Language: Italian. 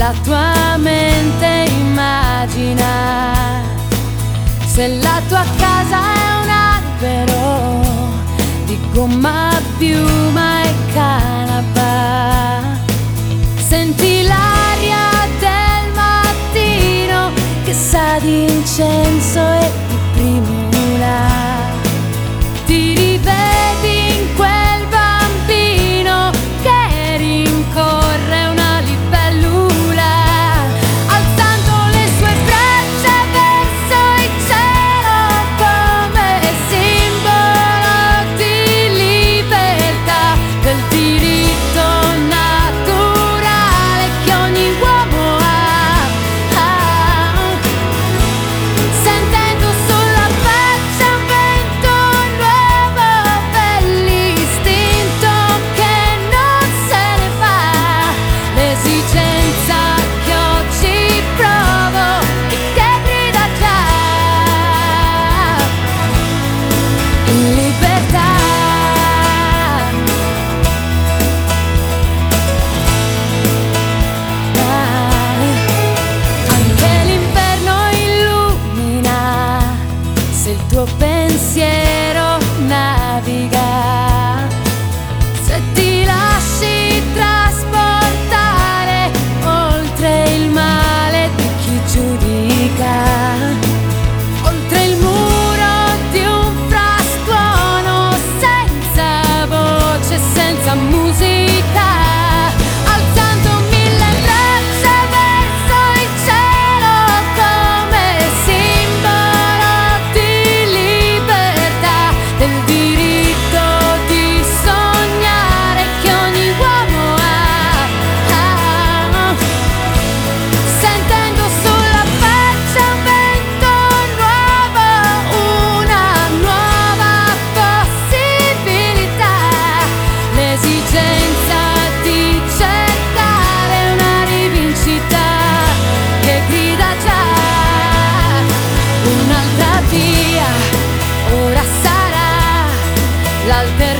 la tua mente immagina, se la tua casa è un albero di gomma, piuma e canapa, senti l'aria del mattino che sa di incenso e di primula. Ti rivedi in quel bambino che rincorre una libellula, alzando le sue braccia verso il cielo come simbolo di libertà, del diritto naturale che ogni uomo ha, sentendo sulla faccia un vento nuovo per l'istinto che non se ne va, l'esigenza che oggi provo e che grida già in libertà. Anche l'inverno illumina se il tuo pensiero naviga, se ti lasci trasportare oltre il male di chi giudica, oltre il muro di un frastuono senza voce, senza musica, alzando mille braccia verso il cielo come simbolo di libertà, del diritto di sognare che ogni uomo ha, sentendo sulla faccia un vento nuovo, una nuova possibilità, l'esigenza di cercare una rivincita che grida già un'altra via, ora sarà l'alternativa.